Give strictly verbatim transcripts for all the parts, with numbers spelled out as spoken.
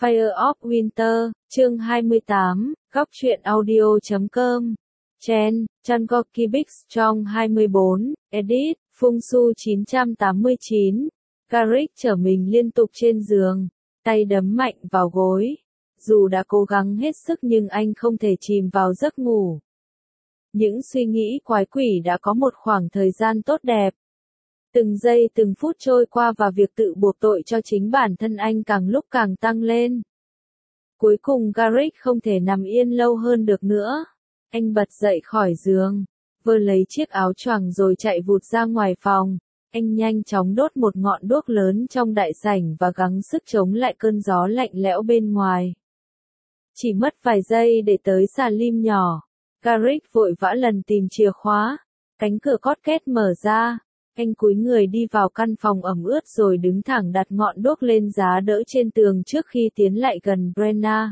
Fire of Winter, chương hai mươi tám, góc truyện audio chấm com. Chen, Changoki Big Strong hai mươi bốn, Edit, Phung Su chín trăm tám mươi chín. Carrick trở mình liên tục trên giường, tay đấm mạnh vào gối. Dù đã cố gắng hết sức nhưng anh không thể chìm vào giấc ngủ. Những suy nghĩ quái quỷ đã có một khoảng thời gian tốt đẹp. Từng giây từng phút trôi qua và việc tự buộc tội cho chính bản thân anh càng lúc càng tăng lên. Cuối cùng Carrick không thể nằm yên lâu hơn được nữa. Anh bật dậy khỏi giường, vơ lấy chiếc áo choàng rồi chạy vụt ra ngoài phòng. Anh nhanh chóng đốt một ngọn đuốc lớn trong đại sảnh và gắng sức chống lại cơn gió lạnh lẽo bên ngoài. Chỉ mất vài giây để tới xà lim nhỏ. Carrick vội vã lần tìm chìa khóa. Cánh cửa cót két mở ra. Anh cúi người đi vào căn phòng ẩm ướt rồi đứng thẳng đặt ngọn đuốc lên giá đỡ trên tường trước khi tiến lại gần Brenna.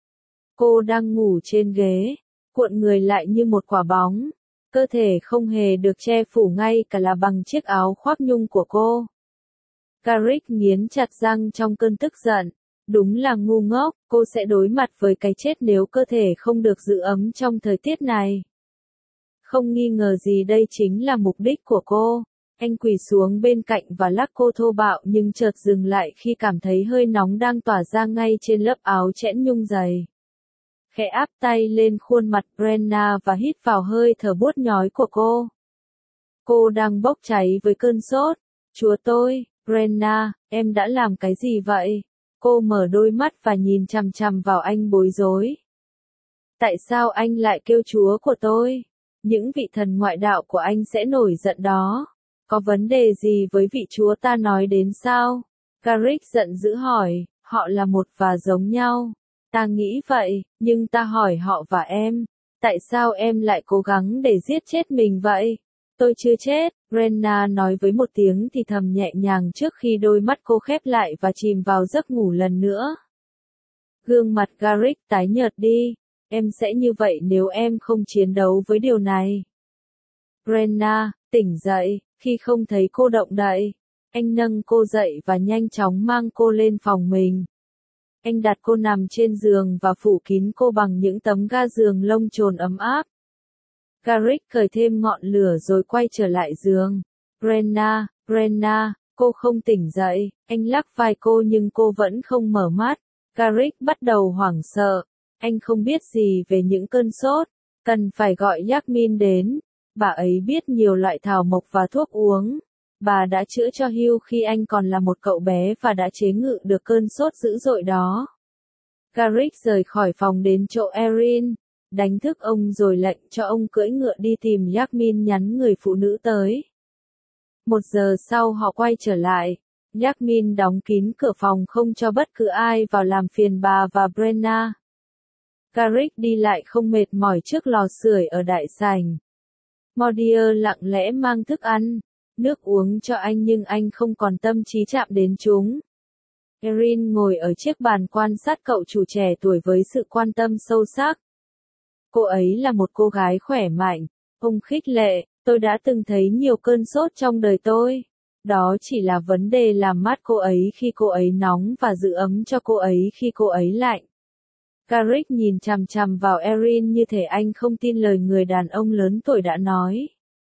Cô đang ngủ trên ghế, cuộn người lại như một quả bóng. Cơ thể không hề được che phủ ngay cả là bằng chiếc áo khoác nhung của cô. Carrick nghiến chặt răng trong cơn tức giận. Đúng là ngu ngốc, cô sẽ đối mặt với cái chết nếu cơ thể không được giữ ấm trong thời tiết này. Không nghi ngờ gì đây chính là mục đích của cô. Anh quỳ xuống bên cạnh và lắc cô thô bạo nhưng chợt dừng lại khi cảm thấy hơi nóng đang tỏa ra ngay trên lớp áo chẽn nhung dày. Khẽ áp tay lên khuôn mặt Brenna và hít vào hơi thở buốt nhói của cô. Cô đang bốc cháy với cơn sốt. Chúa tôi, Brenna, em đã làm cái gì vậy? Cô mở đôi mắt và nhìn chằm chằm vào anh bối rối. Tại sao anh lại kêu chúa của tôi? Những vị thần ngoại đạo của anh sẽ nổi giận đó. Có vấn đề gì với vị chúa ta nói đến sao? Carrick giận dữ hỏi, họ là một và giống nhau. Ta nghĩ vậy, nhưng ta hỏi họ và em, tại sao em lại cố gắng để giết chết mình vậy? Tôi chưa chết, Brenna nói với một tiếng thì thầm nhẹ nhàng trước khi đôi mắt cô khép lại và chìm vào giấc ngủ lần nữa. Gương mặt Carrick tái nhợt đi, em sẽ như vậy nếu em không chiến đấu với điều này. Brenna, tỉnh dậy, khi không thấy cô động đậy, anh nâng cô dậy và nhanh chóng mang cô lên phòng mình. Anh đặt cô nằm trên giường và phủ kín cô bằng những tấm ga giường lông chồn ấm áp. Carrick cởi thêm ngọn lửa rồi quay trở lại giường. Brenna, Brenna, cô không tỉnh dậy. Anh lắc vai cô nhưng cô vẫn không mở mắt. Carrick bắt đầu hoảng sợ. Anh không biết gì về những cơn sốt. Cần phải gọi Yasmin đến. Bà ấy biết nhiều loại thảo mộc và thuốc uống. Bà đã chữa cho Hugh khi anh còn là một cậu bé và đã chế ngự được cơn sốt dữ dội đó. Carrick rời khỏi phòng đến chỗ Erin, đánh thức ông rồi lệnh cho ông cưỡi ngựa đi tìm Yasmin nhắn người phụ nữ tới. Một giờ sau họ quay trở lại. Yasmin đóng kín cửa phòng không cho bất cứ ai vào làm phiền bà và Brenna. Carrick đi lại không mệt mỏi trước lò sưởi ở đại sảnh. Modier lặng lẽ mang thức ăn, nước uống cho anh nhưng anh không còn tâm trí chạm đến chúng. Erin ngồi ở chiếc bàn quan sát cậu chủ trẻ tuổi với sự quan tâm sâu sắc. Cô ấy là một cô gái khỏe mạnh, ông khích lệ, tôi đã từng thấy nhiều cơn sốt trong đời tôi. Đó chỉ là vấn đề làm mát cô ấy khi cô ấy nóng và giữ ấm cho cô ấy khi cô ấy lạnh. Carrick nhìn chằm chằm vào Erin như thể anh không tin lời người đàn ông lớn tuổi đã nói.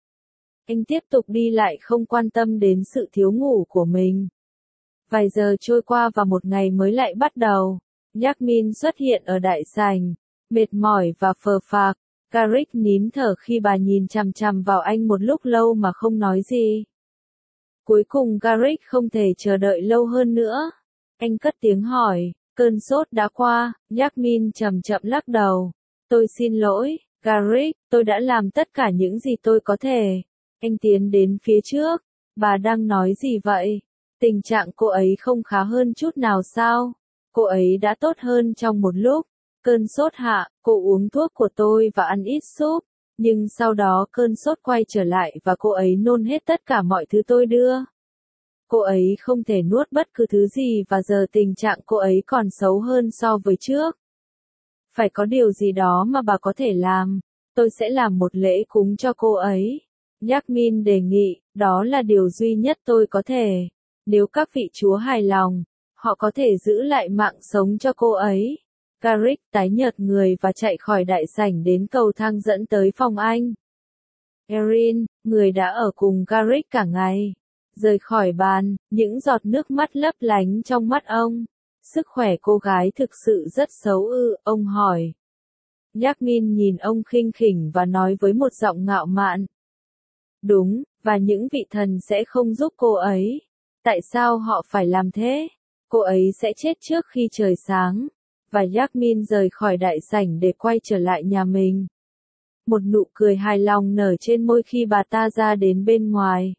Anh tiếp tục đi lại không quan tâm đến sự thiếu ngủ của mình. Vài giờ trôi qua và một ngày mới lại bắt đầu. Yasmin xuất hiện ở đại sảnh, mệt mỏi và phờ phạc. Carrick nín thở khi bà nhìn chằm chằm vào anh một lúc lâu mà không nói gì. Cuối cùng Carrick không thể chờ đợi lâu hơn nữa. Anh cất tiếng hỏi, cơn sốt đã qua. Yasmin chậm chậm lắc đầu. Tôi xin lỗi, Carrick, tôi đã làm tất cả những gì tôi có thể. Anh tiến đến phía trước. Bà đang nói gì vậy? Tình trạng cô ấy không khá hơn chút nào sao? Cô ấy đã tốt hơn trong một lúc. Cơn sốt hạ, cô uống thuốc của tôi và ăn ít súp. Nhưng sau đó cơn sốt quay trở lại và cô ấy nôn hết tất cả mọi thứ tôi đưa. Cô ấy không thể nuốt bất cứ thứ gì và giờ tình trạng cô ấy còn xấu hơn so với trước. Phải có điều gì đó mà bà có thể làm. Tôi sẽ làm một lễ cúng cho cô ấy. Yasmin đề nghị, đó là điều duy nhất tôi có thể. Nếu các vị chúa hài lòng, Họ có thể giữ lại mạng sống cho cô ấy. Garrick tái nhợt người và chạy khỏi đại sảnh đến cầu thang dẫn tới phòng anh. Erin, người đã ở cùng Garrick cả ngày, rời khỏi bàn, những giọt nước mắt lấp lánh trong mắt ông. Sức khỏe cô gái thực sự rất xấu ư, ông hỏi. Yasmin nhìn ông khinh khỉnh và nói với một giọng ngạo mạn. Đúng, và những vị thần sẽ không giúp cô ấy. Tại sao họ phải làm thế? Cô ấy sẽ chết trước khi trời sáng. Và Yasmin rời khỏi đại sảnh để quay trở lại nhà mình. Một nụ cười hài lòng nở trên môi khi bà ta ra đến bên ngoài.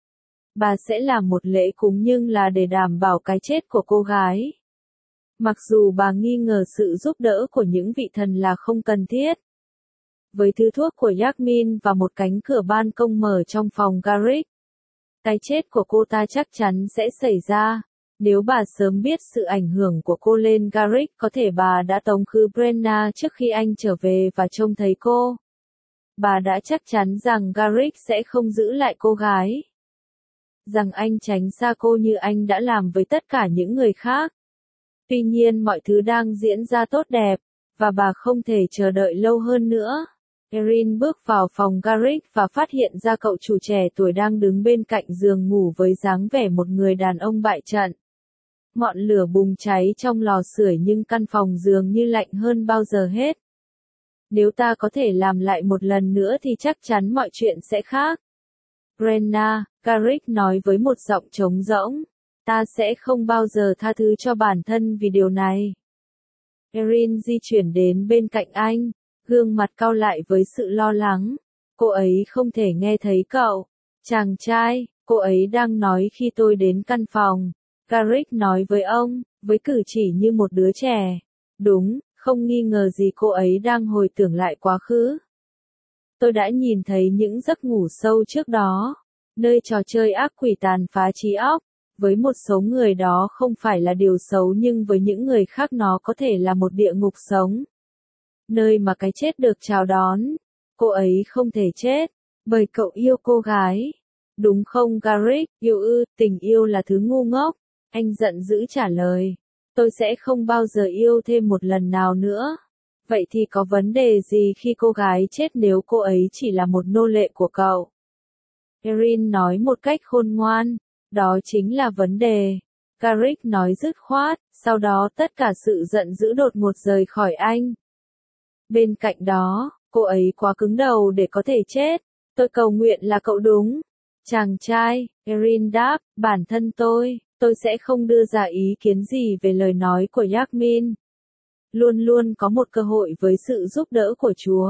Bà sẽ làm một lễ cúng nhưng là để đảm bảo cái chết của cô gái. Mặc dù bà nghi ngờ sự giúp đỡ của những vị thần là không cần thiết. Với thứ thuốc của Yasmin và một cánh cửa ban công mở trong phòng Garrick, cái chết của cô ta chắc chắn sẽ xảy ra. Nếu bà sớm biết sự ảnh hưởng của cô lên Garrick, có thể bà đã tống khứ Brenna trước khi anh trở về và trông thấy cô. Bà đã chắc chắn rằng Garrick sẽ không giữ lại cô gái. Rằng anh tránh xa cô như anh đã làm với tất cả những người khác. Tuy nhiên mọi thứ đang diễn ra tốt đẹp, và bà không thể chờ đợi lâu hơn nữa. Erin bước vào phòng Garrick và phát hiện ra cậu chủ trẻ tuổi đang đứng bên cạnh giường ngủ với dáng vẻ một người đàn ông bại trận. Ngọn lửa bùng cháy trong lò sưởi nhưng căn phòng dường như lạnh hơn bao giờ hết. Nếu ta có thể làm lại một lần nữa thì chắc chắn mọi chuyện sẽ khác. Brenna, Garrick nói với một giọng trống rỗng. Ta sẽ không bao giờ tha thứ cho bản thân vì điều này. Erin di chuyển đến bên cạnh anh, gương mặt cau lại với sự lo lắng. Cô ấy không thể nghe thấy cậu. Chàng trai, cô ấy đang nói khi tôi đến căn phòng. Garrick nói với ông, với cử chỉ như một đứa trẻ. Đúng, không nghi ngờ gì cô ấy đang hồi tưởng lại quá khứ. Tôi đã nhìn thấy những giấc ngủ sâu trước đó, nơi trò chơi ác quỷ tàn phá trí óc. Với một số người đó không phải là điều xấu nhưng với những người khác nó có thể là một địa ngục sống. Nơi mà cái chết được chào đón. Cô ấy không thể chết, bởi cậu yêu cô gái. Đúng không Garrick? Yêu ư, tình yêu là thứ ngu ngốc. Anh giận dữ trả lời. Tôi sẽ không bao giờ yêu thêm một lần nào nữa. Vậy thì có vấn đề gì khi cô gái chết nếu cô ấy chỉ là một nô lệ của cậu? Erin nói một cách khôn ngoan. Đó chính là vấn đề. Garrick nói dứt khoát, sau đó tất cả sự giận dữ đột ngột rời khỏi anh. Bên cạnh đó, cô ấy quá cứng đầu để có thể chết. Tôi cầu nguyện là cậu đúng. Chàng trai, Erin đáp, bản thân tôi, tôi sẽ không đưa ra ý kiến gì về lời nói của Yasmin. Luôn luôn có một cơ hội với sự giúp đỡ của Chúa.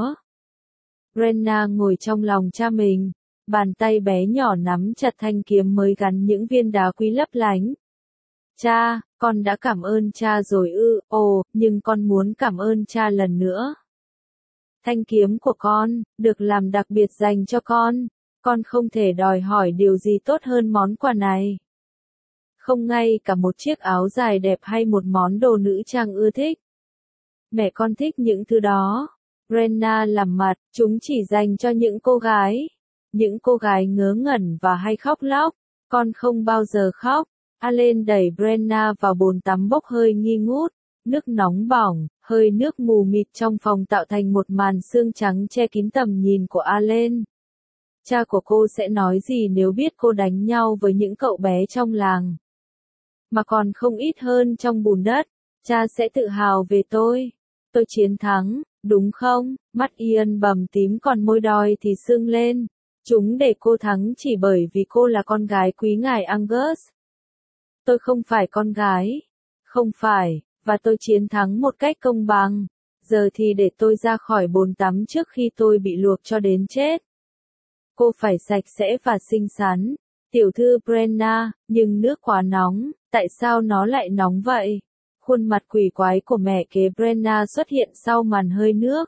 Brenna ngồi trong lòng cha mình. Bàn tay bé nhỏ nắm chặt thanh kiếm mới gắn những viên đá quý lấp lánh. Cha, con đã cảm ơn cha rồi ư, ồ, nhưng con muốn cảm ơn cha lần nữa. Thanh kiếm của con, được làm đặc biệt dành cho con. Con không thể đòi hỏi điều gì tốt hơn món quà này. Không ngay cả một chiếc áo dài đẹp hay một món đồ nữ trang ưa thích. Mẹ con thích những thứ đó. Brenna làm mặt, chúng chỉ dành cho những cô gái. Những cô gái ngớ ngẩn và hay khóc lóc. Con không bao giờ khóc. Allen đẩy Brenna vào bồn tắm bốc hơi nghi ngút. Nước nóng bỏng, hơi nước mù mịt trong phòng tạo thành một màn sương trắng che kín tầm nhìn của Allen. Cha của cô sẽ nói gì nếu biết cô đánh nhau với những cậu bé trong làng? Mà còn không ít hơn trong bùn đất. Cha sẽ tự hào về tôi. Tôi chiến thắng, đúng không? Mắt Ian bầm tím còn môi đoi thì sưng lên. Chúng để cô thắng chỉ bởi vì cô là con gái quý ngài Angus. Tôi không phải con gái. Không phải, và tôi chiến thắng một cách công bằng. Giờ thì để tôi ra khỏi bồn tắm trước khi tôi bị luộc cho đến chết. Cô phải sạch sẽ và xinh xắn. Tiểu thư Brenna, nhưng nước quá nóng, tại sao nó lại nóng vậy? Khuôn mặt quỷ quái của mẹ kế Brenna xuất hiện sau màn hơi nước.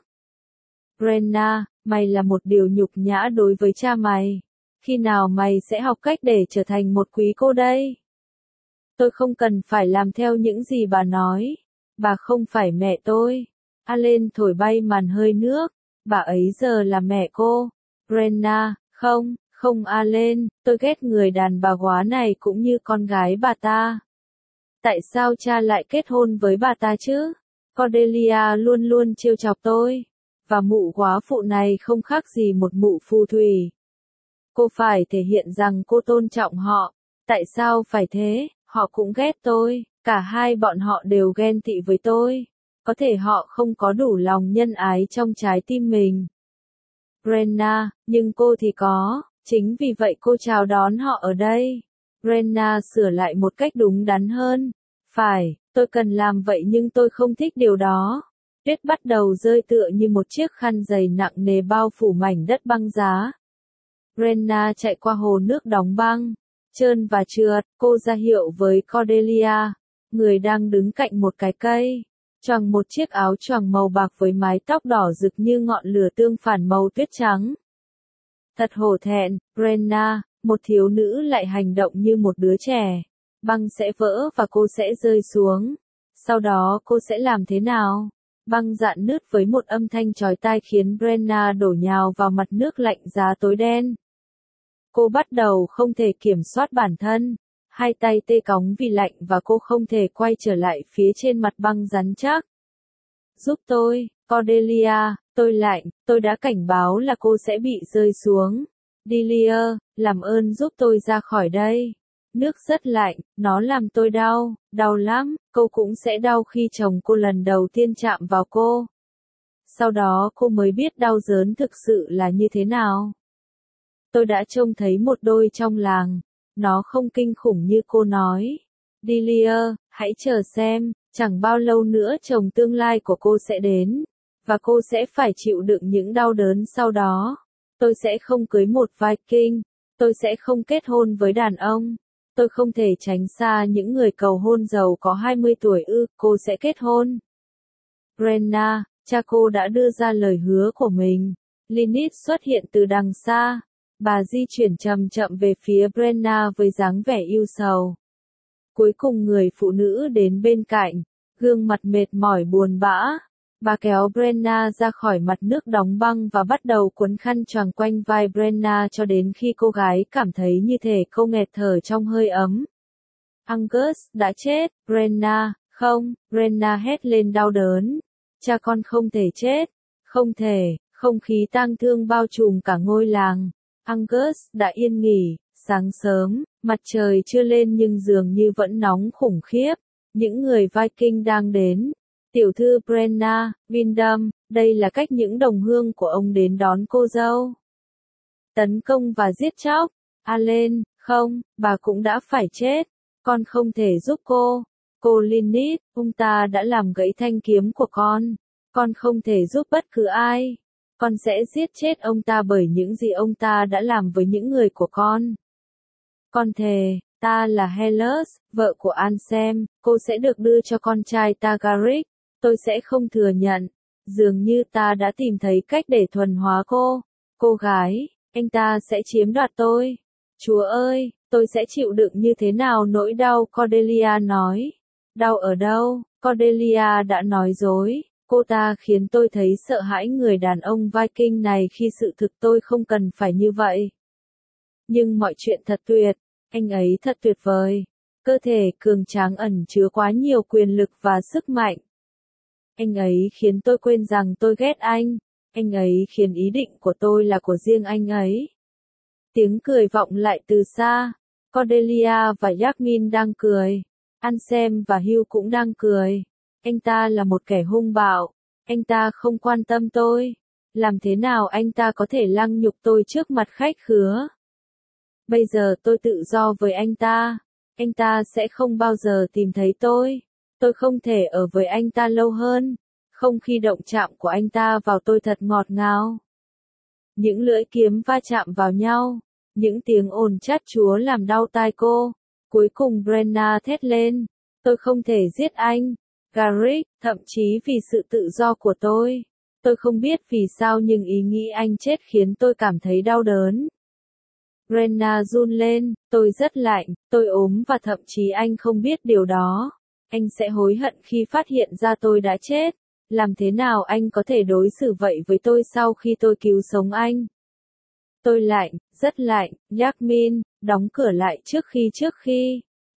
Brenna, mày là một điều nhục nhã đối với cha mày. Khi nào mày sẽ học cách để trở thành một quý cô đây? Tôi không cần phải làm theo những gì bà nói. Bà không phải mẹ tôi. Allen thổi bay màn hơi nước. Bà ấy giờ là mẹ cô. Brenna, không, không Allen, tôi ghét người đàn bà góa này cũng như con gái bà ta. Tại sao cha lại kết hôn với bà ta chứ? Cordelia luôn luôn trêu chọc tôi. Và mụ góa phụ này không khác gì một mụ phù thủy. Cô phải thể hiện rằng cô tôn trọng họ. Tại sao phải thế? Họ cũng ghét tôi. Cả hai bọn họ đều ghen tị với tôi. Có thể họ không có đủ lòng nhân ái trong trái tim mình. Brenna, nhưng cô thì có. Chính vì vậy cô chào đón họ ở đây. Brenna sửa lại một cách đúng đắn hơn. Phải, tôi cần làm vậy nhưng tôi không thích điều đó. Tuyết bắt đầu rơi tựa như một chiếc khăn dày nặng nề bao phủ mảnh đất băng giá. Brenna chạy qua hồ nước đóng băng, trơn và trượt, cô ra hiệu với Cordelia, người đang đứng cạnh một cái cây, choàng một chiếc áo choàng màu bạc với mái tóc đỏ rực như ngọn lửa tương phản màu tuyết trắng. Thật hổ thẹn, Brenna, một thiếu nữ lại hành động như một đứa trẻ. Băng sẽ vỡ và cô sẽ rơi xuống. Sau đó cô sẽ làm thế nào? Băng dạn nứt với một âm thanh chói tai khiến Brenna đổ nhào vào mặt nước lạnh giá tối đen. Cô bắt đầu không thể kiểm soát bản thân. Hai tay tê cóng vì lạnh và cô không thể quay trở lại phía trên mặt băng rắn chắc. Giúp tôi, Cordelia, tôi lạnh, tôi đã cảnh báo là cô sẽ bị rơi xuống. Delia, làm ơn giúp tôi ra khỏi đây. Nước rất lạnh, nó làm tôi đau, đau lắm, cô cũng sẽ đau khi chồng cô lần đầu tiên chạm vào cô. Sau đó cô mới biết đau đớn thực sự là như thế nào. Tôi đã trông thấy một đôi trong làng, nó không kinh khủng như cô nói. Delia, hãy chờ xem, chẳng bao lâu nữa chồng tương lai của cô sẽ đến, và cô sẽ phải chịu đựng những đau đớn sau đó. Tôi sẽ không cưới một Viking, tôi sẽ không kết hôn với đàn ông. Tôi không thể tránh xa những người cầu hôn giàu có hai mươi tuổi ư, cô sẽ kết hôn. Brenna, cha cô đã đưa ra lời hứa của mình. Lynette xuất hiện từ đằng xa. Bà di chuyển chậm chậm về phía Brenna với dáng vẻ ưu sầu. Cuối cùng người phụ nữ đến bên cạnh, gương mặt mệt mỏi buồn bã. Bà kéo Brenna ra khỏi mặt nước đóng băng và bắt đầu cuốn khăn choàng quanh vai Brenna cho đến khi cô gái cảm thấy như thể cô nghẹt thở trong hơi ấm. Angus đã chết, Brenna, không, Brenna hét lên đau đớn. Cha con không thể chết, không thể, không khí tang thương bao trùm cả ngôi làng. Angus đã yên nghỉ, sáng sớm, mặt trời chưa lên nhưng dường như vẫn nóng khủng khiếp. Những người Viking đang đến. Tiểu thư Brenna, Windham, đây là cách những đồng hương của ông đến đón cô dâu. Tấn công và giết chóc. Allen, không, bà cũng đã phải chết. Con không thể giúp cô. Cô Lynette, ông ta đã làm gãy thanh kiếm của con. Con không thể giúp bất cứ ai. Con sẽ giết chết ông ta bởi những gì ông ta đã làm với những người của con. Con thề, ta là Hellas, vợ của Ansem, cô sẽ được đưa cho con trai ta Garrick. Tôi sẽ không thừa nhận. Dường như ta đã tìm thấy cách để thuần hóa cô. Cô gái, anh ta sẽ chiếm đoạt tôi. Chúa ơi, tôi sẽ chịu đựng như thế nào nỗi đau, Cordelia nói. Đau ở đâu? Cordelia đã nói dối. Cô ta khiến tôi thấy sợ hãi người đàn ông Viking này khi sự thực tôi không cần phải như vậy. Nhưng mọi chuyện thật tuyệt. Anh ấy thật tuyệt vời. Cơ thể cường tráng ẩn chứa quá nhiều quyền lực và sức mạnh. Anh ấy khiến tôi quên rằng tôi ghét anh. Anh ấy khiến ý định của tôi là của riêng anh ấy. Tiếng cười vọng lại từ xa. Cordelia và Yasmin đang cười. Ansem và Hugh cũng đang cười. Anh ta là một kẻ hung bạo. Anh ta không quan tâm tôi. Làm thế nào anh ta có thể lăng nhục tôi trước mặt khách khứa? Bây giờ tôi tự do với anh ta. Anh ta sẽ không bao giờ tìm thấy tôi. Tôi không thể ở với anh ta lâu hơn. Không khi động chạm của anh ta vào tôi thật ngọt ngào. Những lưỡi kiếm va chạm vào nhau. Những tiếng ồn chát chúa làm đau tai cô. Cuối cùng Brenna thét lên. Tôi không thể giết anh. Garrick, thậm chí vì sự tự do của tôi. Tôi không biết vì sao nhưng ý nghĩ anh chết khiến tôi cảm thấy đau đớn. Brenna run lên, tôi rất lạnh, tôi ốm và thậm chí anh không biết điều đó. Anh sẽ hối hận khi phát hiện ra tôi đã chết. Làm thế nào anh có thể đối xử vậy với tôi sau khi tôi cứu sống anh? Tôi lạnh, rất lạnh, Yasmin, đóng cửa lại trước khi trước khi.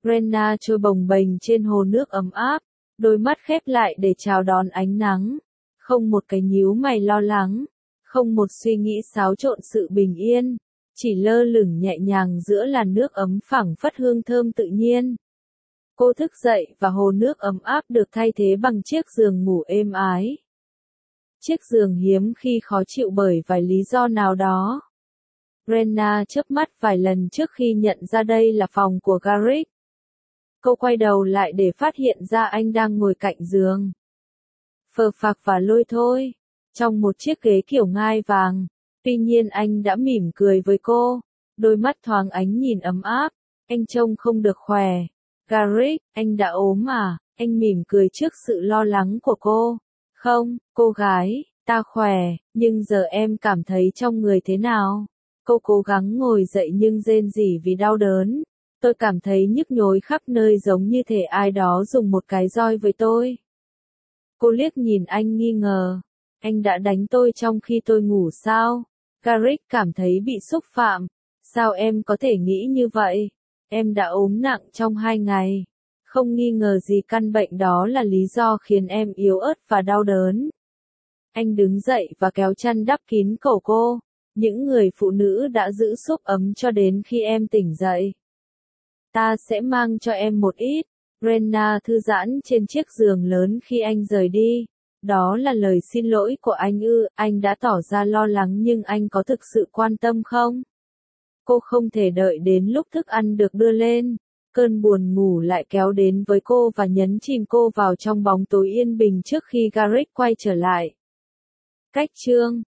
Rena trôi bồng bềnh trên hồ nước ấm áp, đôi mắt khép lại để chào đón ánh nắng. Không một cái nhíu mày lo lắng, không một suy nghĩ xáo trộn sự bình yên, chỉ lơ lửng nhẹ nhàng giữa làn nước ấm phảng phất hương thơm tự nhiên. Cô thức dậy và hồ nước ấm áp được thay thế bằng chiếc giường ngủ êm ái. Chiếc giường hiếm khi khó chịu bởi vài lý do nào đó. Rena chớp mắt vài lần trước khi nhận ra đây là phòng của Garrick. Cô quay đầu lại để phát hiện ra anh đang ngồi cạnh giường. Phờ phạc và lôi thôi, trong một chiếc ghế kiểu ngai vàng. Tuy nhiên anh đã mỉm cười với cô, đôi mắt thoáng ánh nhìn ấm áp. Anh trông không được khỏe. Garrick, anh đã ốm à? Anh mỉm cười trước sự lo lắng của cô. Không, cô gái, ta khỏe, nhưng giờ em cảm thấy trong người thế nào? Cô cố gắng ngồi dậy nhưng rên rỉ vì đau đớn. Tôi cảm thấy nhức nhối khắp nơi giống như thể ai đó dùng một cái roi với tôi. Cô liếc nhìn anh nghi ngờ. Anh đã đánh tôi trong khi tôi ngủ sao? Garrick cảm thấy bị xúc phạm. Sao em có thể nghĩ như vậy? Em đã ốm nặng trong hai ngày. Không nghi ngờ gì căn bệnh đó là lý do khiến em yếu ớt và đau đớn. Anh đứng dậy và kéo chăn đắp kín cổ cô. Những người phụ nữ đã giữ xốp ấm cho đến khi em tỉnh dậy. Ta sẽ mang cho em một ít. Rena thư giãn trên chiếc giường lớn khi anh rời đi. Đó là lời xin lỗi của anh ư? Anh đã tỏ ra lo lắng nhưng anh có thực sự quan tâm không? Cô không thể đợi đến lúc thức ăn được đưa lên. Cơn buồn ngủ lại kéo đến với cô và nhấn chìm cô vào trong bóng tối yên bình trước khi Garrick quay trở lại. Cách chương